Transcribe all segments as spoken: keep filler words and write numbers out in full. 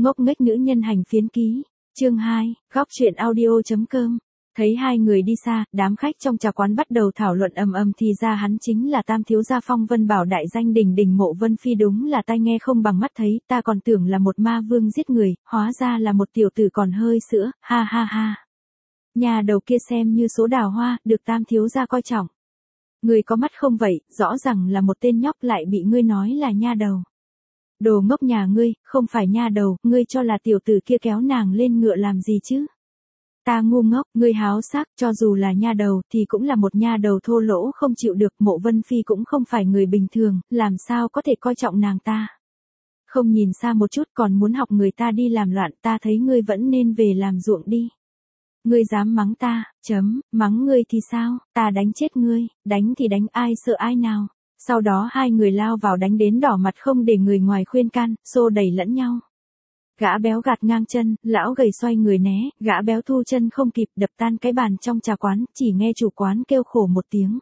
Ngốc nghếch nữ nhân hành phiến ký. Chương hai, góc truyện audio.com. Thấy hai người đi xa, đám khách trong trà quán bắt đầu thảo luận ầm ầm thì ra hắn chính là Tam thiếu gia Phong Vân Bảo đại danh đình đình Mộ Vân Phi, đúng là tai nghe không bằng mắt thấy, ta còn tưởng là một ma vương giết người, hóa ra là một tiểu tử còn hơi sữa, ha ha ha. Nhà đầu kia xem như số đào hoa, được Tam thiếu gia coi trọng. Người có mắt không vậy, rõ ràng là một tên nhóc lại bị ngươi nói là nha đầu. Đồ ngốc nhà ngươi, không phải nha đầu, ngươi cho là tiểu tử kia kéo nàng lên ngựa làm gì chứ? Ta ngu ngốc, ngươi háo sắc, cho dù là nha đầu thì cũng là một nha đầu thô lỗ không chịu được, Mộ Vân Phi cũng không phải người bình thường, làm sao có thể coi trọng nàng ta. Không nhìn xa một chút còn muốn học người ta đi làm loạn, ta thấy ngươi vẫn nên về làm ruộng đi. Ngươi dám mắng ta, chấm, mắng ngươi thì sao, ta đánh chết ngươi, đánh thì đánh, ai sợ ai nào. Sau đó hai người lao vào đánh đến đỏ mặt không để người ngoài khuyên can, xô đẩy lẫn nhau. Gã béo gạt ngang chân, lão gầy xoay người né, gã béo thu chân không kịp đập tan cái bàn trong trà quán, chỉ nghe chủ quán kêu khổ một tiếng.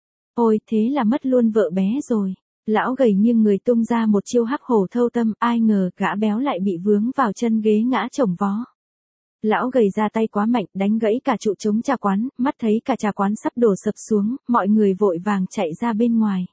Ôi thế là mất luôn vợ bé rồi. Lão gầy nghiêng người tung ra một chiêu hắc hổ thâu tâm, ai ngờ gã béo lại bị vướng vào chân ghế ngã chồng vó. Lão gầy ra tay quá mạnh, đánh gãy cả trụ chống trà quán, mắt thấy cả trà quán sắp đổ sập xuống, mọi người vội vàng chạy ra bên ngoài.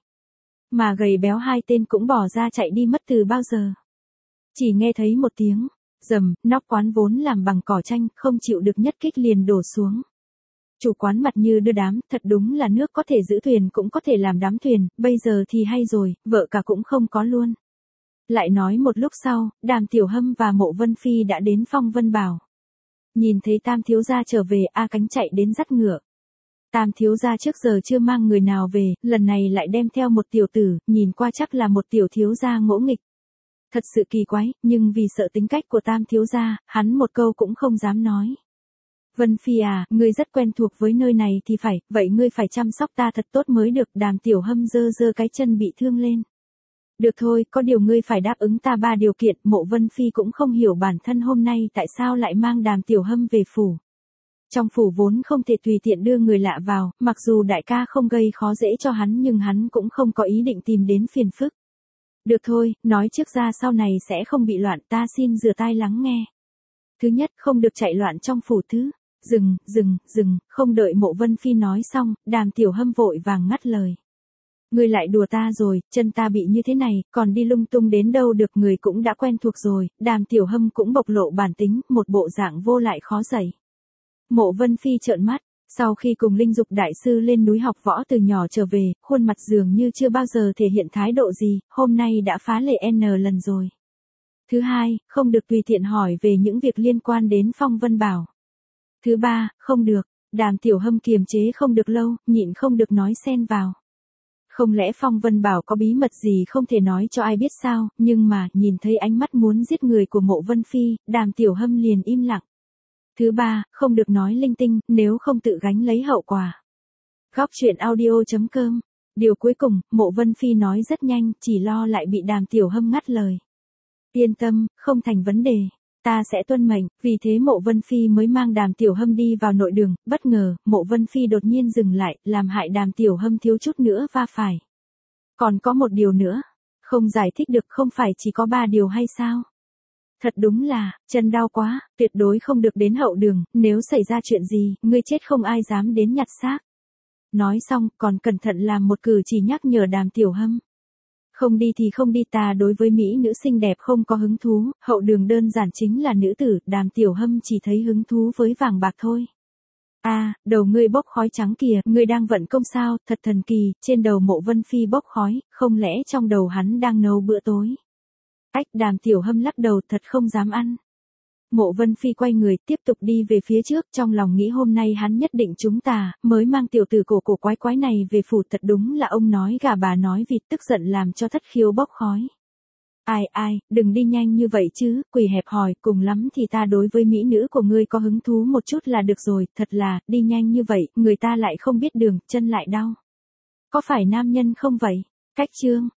Mà gầy béo hai tên cũng bỏ ra chạy đi mất từ bao giờ. Chỉ nghe thấy một tiếng rầm, nóc quán vốn làm bằng cỏ tranh, không chịu được nhất kích liền đổ xuống. Chủ quán mặt như đưa đám, thật đúng là nước có thể giữ thuyền cũng có thể làm đám thuyền, bây giờ thì hay rồi, vợ cả cũng không có luôn. Lại nói một lúc sau, Đàm Tiểu Hâm và Mộ Vân Phi đã đến Phong Vân Bảo. Nhìn thấy Tam thiếu gia trở về, A Cánh chạy đến dắt ngựa. Tam thiếu gia trước giờ chưa mang người nào về, lần này lại đem theo một tiểu tử, nhìn qua chắc là một tiểu thiếu gia ngỗ nghịch. Thật sự kỳ quái, nhưng vì sợ tính cách của Tam thiếu gia, hắn một câu cũng không dám nói. Vân Phi à, ngươi rất quen thuộc với nơi này thì phải, vậy ngươi phải chăm sóc ta thật tốt mới được. Đàm Tiểu Hâm giơ giơ cái chân bị thương lên. Được thôi, có điều ngươi phải đáp ứng ta ba điều kiện. Mộ Vân Phi cũng không hiểu bản thân hôm nay tại sao lại mang Đàm Tiểu Hâm về phủ. Trong phủ vốn không thể tùy tiện đưa người lạ vào, mặc dù đại ca không gây khó dễ cho hắn nhưng hắn cũng không có ý định tìm đến phiền phức. Được thôi, nói trước ra sau này sẽ không bị loạn, ta xin rửa tai lắng nghe. Thứ nhất, không được chạy loạn trong phủ. Thứ, dừng, dừng, dừng, không đợi Mộ Vân Phi nói xong, Đàm Tiểu Hâm vội vàng ngắt lời. Ngươi lại đùa ta rồi, chân ta bị như thế này, còn đi lung tung đến đâu được, người cũng đã quen thuộc rồi. Đàm Tiểu Hâm cũng bộc lộ bản tính, một bộ dạng vô lại khó dạy. Mộ Vân Phi trợn mắt, sau khi cùng Linh Dục đại sư lên núi học võ từ nhỏ trở về, khuôn mặt dường như chưa bao giờ thể hiện thái độ gì, hôm nay đã phá lệ N lần rồi. Thứ hai, không được tùy tiện hỏi về những việc liên quan đến Phong Vân Bảo. Thứ ba, không được, Đàm Tiểu Hâm kiềm chế không được lâu, nhịn không được nói xen vào. Không lẽ Phong Vân Bảo có bí mật gì không thể nói cho ai biết sao, nhưng mà, nhìn thấy ánh mắt muốn giết người của Mộ Vân Phi, Đàm Tiểu Hâm liền im lặng. Thứ ba, không được nói linh tinh, nếu không tự gánh lấy hậu quả. Góc truyện audio.com. Điều cuối cùng, Mộ Vân Phi nói rất nhanh, chỉ lo lại bị Đàm Tiểu Hâm ngắt lời. Yên tâm, không thành vấn đề. Ta sẽ tuân mệnh, vì thế Mộ Vân Phi mới mang Đàm Tiểu Hâm đi vào nội đường, bất ngờ, Mộ Vân Phi đột nhiên dừng lại, làm hại Đàm Tiểu Hâm thiếu chút nữa va phải. Còn có một điều nữa, không giải thích được, không phải chỉ có ba điều hay sao? Thật đúng là, chân đau quá, tuyệt đối không được đến hậu đường, nếu xảy ra chuyện gì, ngươi chết không ai dám đến nhặt xác. Nói xong, còn cẩn thận làm một cử chỉ nhắc nhở Đàm Tiểu Hâm. Không đi thì không đi, ta đối với mỹ nữ xinh đẹp không có hứng thú, hậu đường đơn giản chính là nữ tử, Đàm Tiểu Hâm chỉ thấy hứng thú với vàng bạc thôi. A, à, đầu ngươi bốc khói trắng kìa, ngươi đang vận công sao, thật thần kỳ, trên đầu Mộ Vân Phi bốc khói, không lẽ trong đầu hắn đang nấu bữa tối. Ách, Đàm Tiểu Hâm lắc đầu, thật không dám ăn. Mộ Vân Phi quay người tiếp tục đi về phía trước, trong lòng nghĩ hôm nay hắn nhất định trúng tà, mới mang tiểu tử cổ cổ quái quái này về phủ, thật đúng là ông nói gà bà nói vịt, tức giận làm cho thất khiếu bốc khói. Ai ai, đừng đi nhanh như vậy chứ, quỷ hẹp hòi, cùng lắm thì ta đối với mỹ nữ của ngươi có hứng thú một chút là được rồi, thật là, đi nhanh như vậy, người ta lại không biết đường, chân lại đau. Có phải nam nhân không vậy? Cách chương.